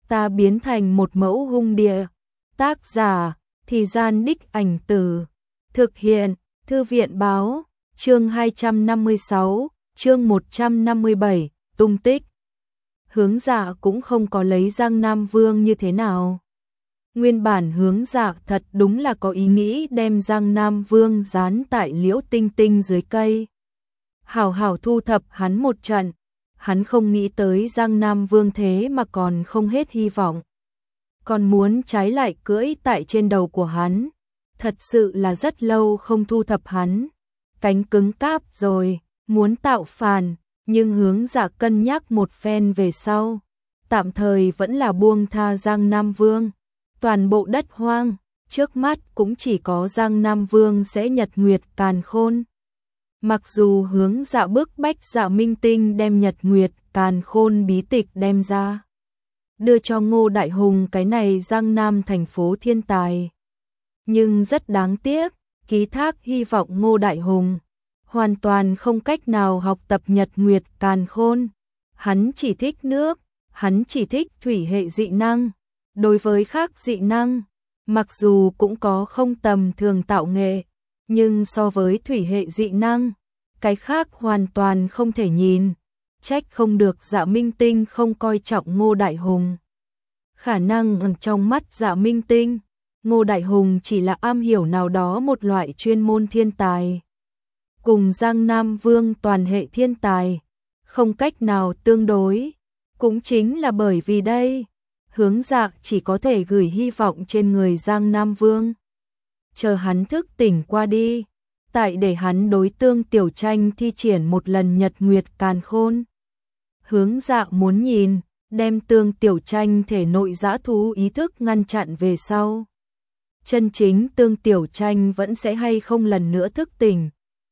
ta biến thành một mẫu hung địa. Tác giả, Thì Gian Đích Ảnh Từ. Thực hiện, Thư viện Báo. Chương 256, chương 157, tung tích. Hướng Dạ cũng không có lấy Giang Nam Vương như thế nào. Nguyên bản Hướng Dạ thật đúng là có ý nghĩ đem Giang Nam Vương dán tại Liễu Tinh Tinh dưới cây. Hảo hảo thu thập hắn một trận. Hắn không nghĩ tới Giang Nam Vương thế mà còn không hết hy vọng. Còn muốn trái lại cưỡi tại trên đầu của hắn. Thật sự là rất lâu không thu thập hắn. Cánh cứng cáp rồi, muốn tạo phản, nhưng Hướng Dạ cân nhắc một phen về sau. Tạm thời vẫn là buông tha Giang Nam Vương. Toàn bộ đất hoang, trước mắt cũng chỉ có Giang Nam Vương sẽ nhật nguyệt càn khôn. Mặc dù Hướng Dạ bức bách Dạ Minh Tinh đem nhật nguyệt càn khôn bí tịch đem ra, đưa cho Ngô Đại Hùng cái này Giang Nam thành phố thiên tài. Nhưng rất đáng tiếc, ký thác hy vọng Ngô Đại Hùng hoàn toàn không cách nào học tập nhật nguyệt càn khôn. Hắn chỉ thích nước, hắn chỉ thích thủy hệ dị năng. Đối với khác dị năng, mặc dù cũng có không tầm thường tạo nghệ, nhưng so với thủy hệ dị năng, cái khác hoàn toàn không thể nhìn. Trách không được Dạ Minh Tinh không coi trọng Ngô Đại Hùng. Khả năng ở trong mắt Dạ Minh Tinh, Ngô Đại Hùng chỉ là am hiểu nào đó một loại chuyên môn thiên tài. Cùng Giang Nam Vương toàn hệ thiên tài, không cách nào tương đối. Cũng chính là bởi vì đây, Hướng Dạ chỉ có thể gửi hy vọng trên người Giang Nam Vương. Chờ hắn thức tỉnh qua đi, tại để hắn đối Tương Tiểu Tranh thi triển một lần nhật nguyệt càn khôn. Hướng Dạ muốn nhìn, đem Tương Tiểu Tranh thể nội dã thú ý thức ngăn chặn về sau. Chân chính Tương Tiểu Tranh vẫn sẽ hay không lần nữa thức tỉnh.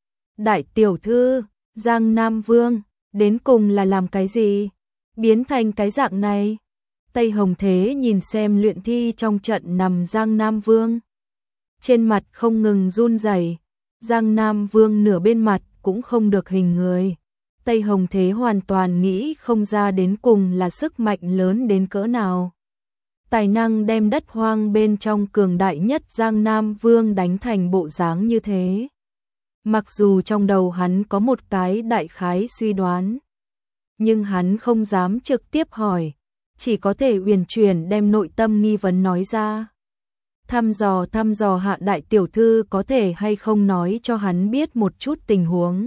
Đại tiểu thư, Giang Nam Vương, đến cùng là làm cái gì? Biến thành cái dạng này. Tây Hồng Thế nhìn xem luyện thi trong trận nằm Giang Nam Vương. Trên mặt không ngừng run rẩy. Giang Nam Vương nửa bên mặt cũng không được hình người. Tây Hồng Thế hoàn toàn nghĩ không ra đến cùng là sức mạnh lớn đến cỡ nào. Tài năng đem đất hoang bên trong cường đại nhất Giang Nam Vương đánh thành bộ dáng như thế. Mặc dù trong đầu hắn có một cái đại khái suy đoán, nhưng hắn không dám trực tiếp hỏi, chỉ có thể uyển chuyển đem nội tâm nghi vấn nói ra. Thăm dò hạ đại tiểu thư có thể hay không nói cho hắn biết một chút tình huống.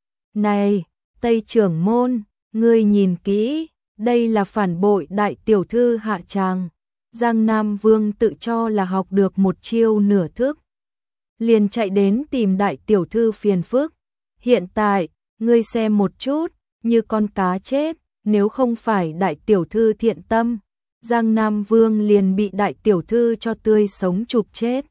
Này, Tây trưởng môn, ngươi nhìn kỹ, đây là phản bội đại tiểu thư hạ tràng. Giang Nam Vương tự cho là học được một chiêu nửa thức, liền chạy đến tìm đại tiểu thư phiền phức. Hiện tại, ngươi xem một chút, như con cá chết, nếu không phải đại tiểu thư thiện tâm, Giang Nam Vương liền bị đại tiểu thư cho tươi sống chụp chết.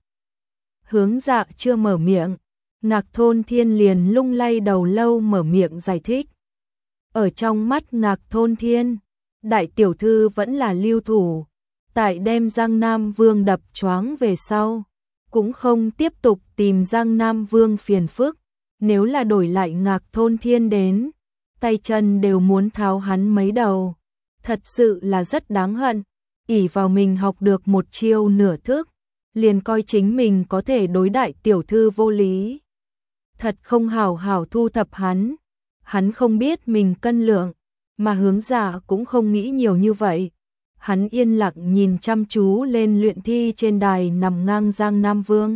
Hướng Dạ chưa mở miệng, Ngạc Thôn Thiên liền lung lay đầu lâu mở miệng giải thích. Ở trong mắt Ngạc Thôn Thiên, đại tiểu thư vẫn là lưu thủ, tại đem Giang Nam Vương đập choáng về sau, cũng không tiếp tục tìm Giang Nam Vương phiền phức. Nếu là đổi lại Ngạc Thôn Thiên đến, tay chân đều muốn tháo hắn mấy đầu. Thật sự là rất đáng hận, ỷ vào mình học được một chiêu nửa thức, liền coi chính mình có thể đối đại tiểu thư vô lý. Thật không hảo hảo thu thập hắn. Hắn không biết mình cân lượng, mà Hướng Dạ cũng không nghĩ nhiều như vậy. Hắn yên lặng nhìn chăm chú lên luyện thi trên đài nằm ngang Giang Nam Vương.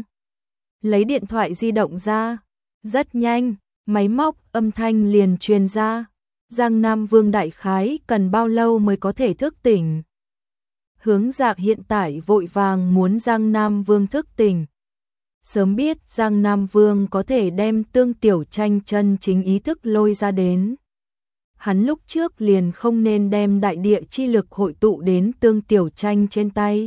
Lấy điện thoại di động ra, rất nhanh, máy móc âm thanh liền truyền ra. Giang Nam Vương đại khái cần bao lâu mới có thể thức tỉnh? Hướng Dạ hiện tại vội vàng muốn Giang Nam Vương thức tỉnh. Sớm biết Giang Nam Vương có thể đem Tương Tiểu Tranh chân chính ý thức lôi ra đến, hắn lúc trước liền không nên đem đại địa chi lực hội tụ đến Tương Tiểu Tranh trên tay.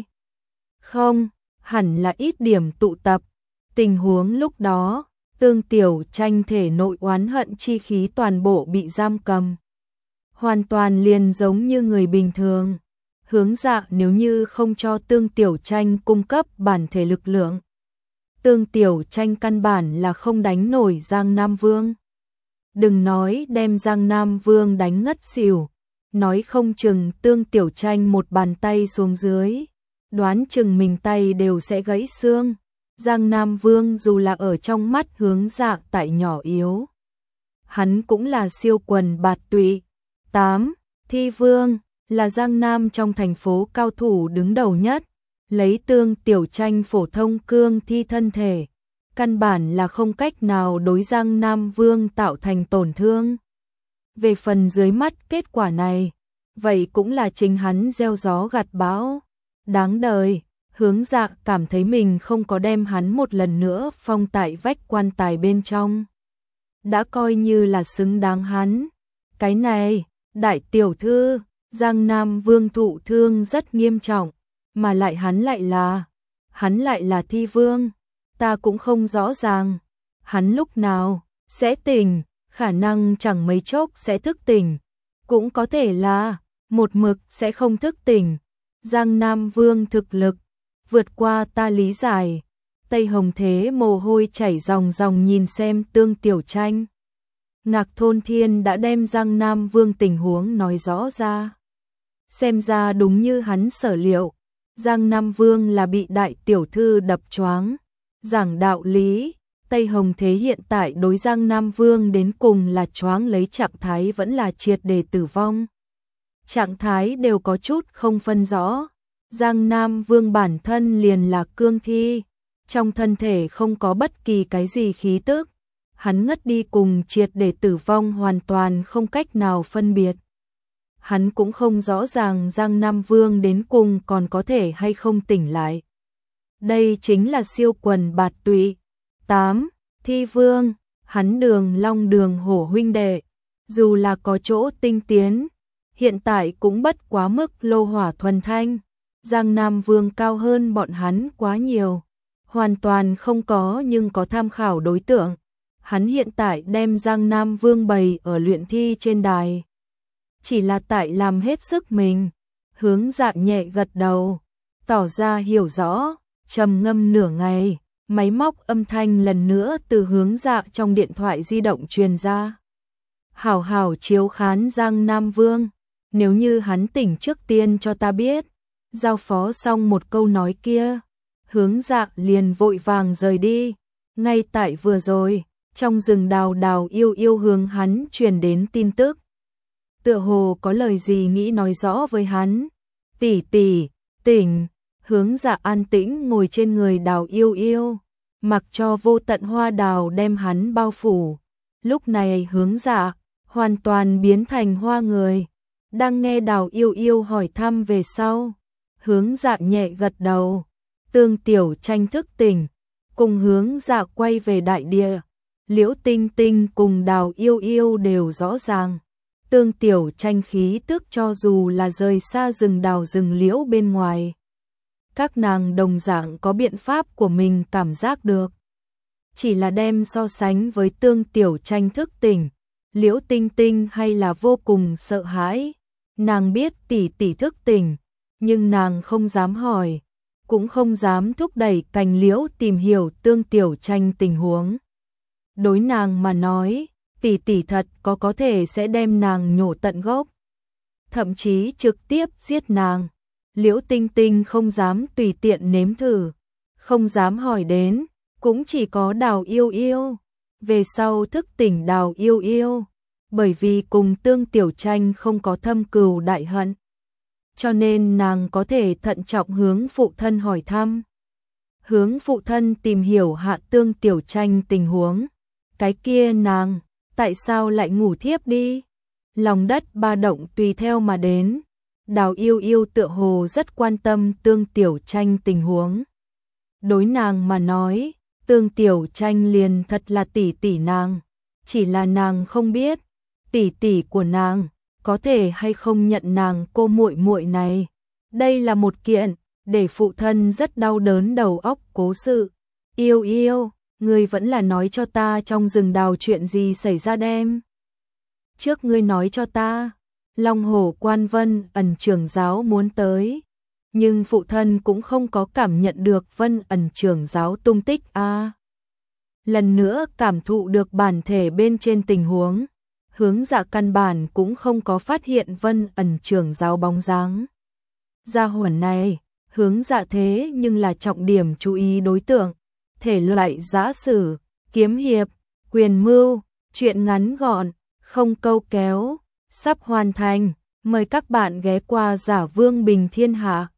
Không, hẳn là ít điểm tụ tập. Tình huống lúc đó, Tương Tiểu Tranh thể nội oán hận chi khí toàn bộ bị giam cầm. Hoàn toàn liền giống như người bình thường. Hướng Dạ nếu như không cho Tương Tiểu Tranh cung cấp bản thể lực lượng, Tương Tiểu Tranh căn bản là không đánh nổi Giang Nam Vương. Đừng nói đem Giang Nam Vương đánh ngất xỉu, nói không chừng Tương Tiểu Tranh một bàn tay xuống dưới, đoán chừng mình tay đều sẽ gãy xương. Giang Nam Vương dù là ở trong mắt Hướng Dạ tại nhỏ yếu, hắn cũng là siêu quần bạt tụy. 8. Thi Vương là Giang Nam trong thành phố cao thủ đứng đầu nhất, lấy Tương Tiểu Tranh phổ thông cương thi thân thể, căn bản là không cách nào đối Giang Nam Vương tạo thành tổn thương. Về phần dưới mắt kết quả này, vậy cũng là chính hắn gieo gió gặt bão. Đáng đời, Hướng Dạ cảm thấy mình không có đem hắn một lần nữa phong tại vách quan tài bên trong, đã coi như là xứng đáng hắn. Cái này, đại tiểu thư, Giang Nam Vương thụ thương rất nghiêm trọng, mà lại hắn lại là Thi Vương, ta cũng không rõ ràng, hắn lúc nào sẽ tỉnh, khả năng chẳng mấy chốc sẽ thức tỉnh, cũng có thể là một mực sẽ không thức tỉnh. Giang Nam Vương thực lực vượt qua ta lý giải. Tây Hồng Thế mồ hôi chảy ròng ròng nhìn xem Tương Tiểu Tranh. Ngạc Thôn Thiên đã đem Giang Nam Vương tình huống nói rõ ra. Xem ra đúng như hắn sở liệu, Giang Nam Vương là bị đại tiểu thư đập choáng. Giảng đạo lý, Tây Hồng Thế hiện tại đối Giang Nam Vương đến cùng là choáng lấy trạng thái vẫn là triệt để tử vong. Trạng thái đều có chút không phân rõ. Giang Nam Vương bản thân liền là cương thi, trong thân thể không có bất kỳ cái gì khí tức, hắn ngất đi cùng triệt để tử vong hoàn toàn không cách nào phân biệt. Hắn cũng không rõ ràng Giang Nam Vương đến cùng còn có thể hay không tỉnh lại. Đây chính là siêu quần bạt tụy. 8. Thi Vương, hắn Đường Long Đường Hổ huynh đệ, dù là có chỗ tinh tiến, hiện tại cũng bất quá mức lô hỏa thuần thanh. Giang Nam Vương cao hơn bọn hắn quá nhiều, hoàn toàn không có nhưng có tham khảo đối tượng. Hắn hiện tại đem Giang Nam Vương bày ở luyện thi trên đài, chỉ là tại làm hết sức mình. Hướng Dạ nhẹ gật đầu, tỏ ra hiểu rõ, trầm ngâm nửa ngày, máy móc âm thanh lần nữa từ Hướng Dạ trong điện thoại di động truyền ra. Hảo hảo chiếu khán Giang Nam Vương, nếu như hắn tỉnh trước tiên cho ta biết. Giao phó xong một câu nói kia, Hướng Dạ liền vội vàng rời đi. Ngay tại vừa rồi, trong rừng đào đào yêu yêu hướng hắn truyền đến tin tức. Tựa hồ có lời gì nghĩ nói rõ với hắn. Tỷ tỷ, tỉnh. Hướng Dạ an tĩnh ngồi trên người đào yêu yêu, mặc cho vô tận hoa đào đem hắn bao phủ. Lúc này Hướng Dạ hoàn toàn biến thành hoa người, đang nghe đào yêu yêu hỏi thăm về sau. Hướng Dạ nhẹ gật đầu. Tương Tiểu Tranh thức tỉnh, cùng Hướng Dạ quay về đại địa. Liễu Tinh Tinh cùng đào yêu yêu đều rõ ràng. Tương Tiểu Tranh khí tức cho dù là rời xa rừng đào rừng liễu bên ngoài, các nàng đồng dạng có biện pháp của mình cảm giác được. Chỉ là đem so sánh với Tương Tiểu Tranh thức tỉnh, Liễu Tinh Tinh hay là vô cùng sợ hãi. Nàng biết tỷ tỷ thức tỉnh, nhưng nàng không dám hỏi, cũng không dám thúc đẩy Cành Liễu tìm hiểu Tương Tiểu Tranh tình huống. Đối nàng mà nói, tỷ tỷ thật có thể sẽ đem nàng nhổ tận gốc, thậm chí trực tiếp giết nàng. Liễu Tinh Tinh không dám tùy tiện nếm thử, không dám hỏi đến, cũng chỉ có đào yêu yêu. Về sau thức tỉnh đào yêu yêu, bởi vì cùng Tương Tiểu Tranh không có thâm cừu đại hận, cho nên nàng có thể thận trọng hướng phụ thân hỏi thăm. Hướng phụ thân tìm hiểu hạ Tương Tiểu Tranh tình huống. Cái kia nàng, tại sao lại ngủ thiếp đi? Lòng đất ba động tùy theo mà đến. Đào yêu yêu tựa hồ rất quan tâm Tương Tiểu Tranh tình huống. Đối nàng mà nói, Tương Tiểu Tranh liền thật là tỷ tỷ nàng. Chỉ là nàng không biết, tỷ tỷ của nàng có thể hay không nhận nàng cô muội muội này. Đây là một kiện để phụ thân rất đau đớn đầu óc cố sự. Yêu yêu, ngươi vẫn là nói cho ta trong rừng đào chuyện gì xảy ra đem. Trước ngươi nói cho ta, Long Hổ Quan Vân Ẩn trưởng giáo muốn tới, nhưng phụ thân cũng không có cảm nhận được Vân Ẩn trưởng giáo tung tích a. Lần nữa cảm thụ được bản thể bên trên tình huống, Hướng Dạ căn bản cũng không có phát hiện Vân Ẩn trưởng giáo bóng dáng. Gia hỏa này, Hướng Dạ thế nhưng là trọng điểm chú ý đối tượng, thể loại giã sử, kiếm hiệp, quyền mưu, truyện ngắn gọn, không câu kéo, sắp hoàn thành, mời các bạn ghé qua Giả Vương Bình Thiên Hạ.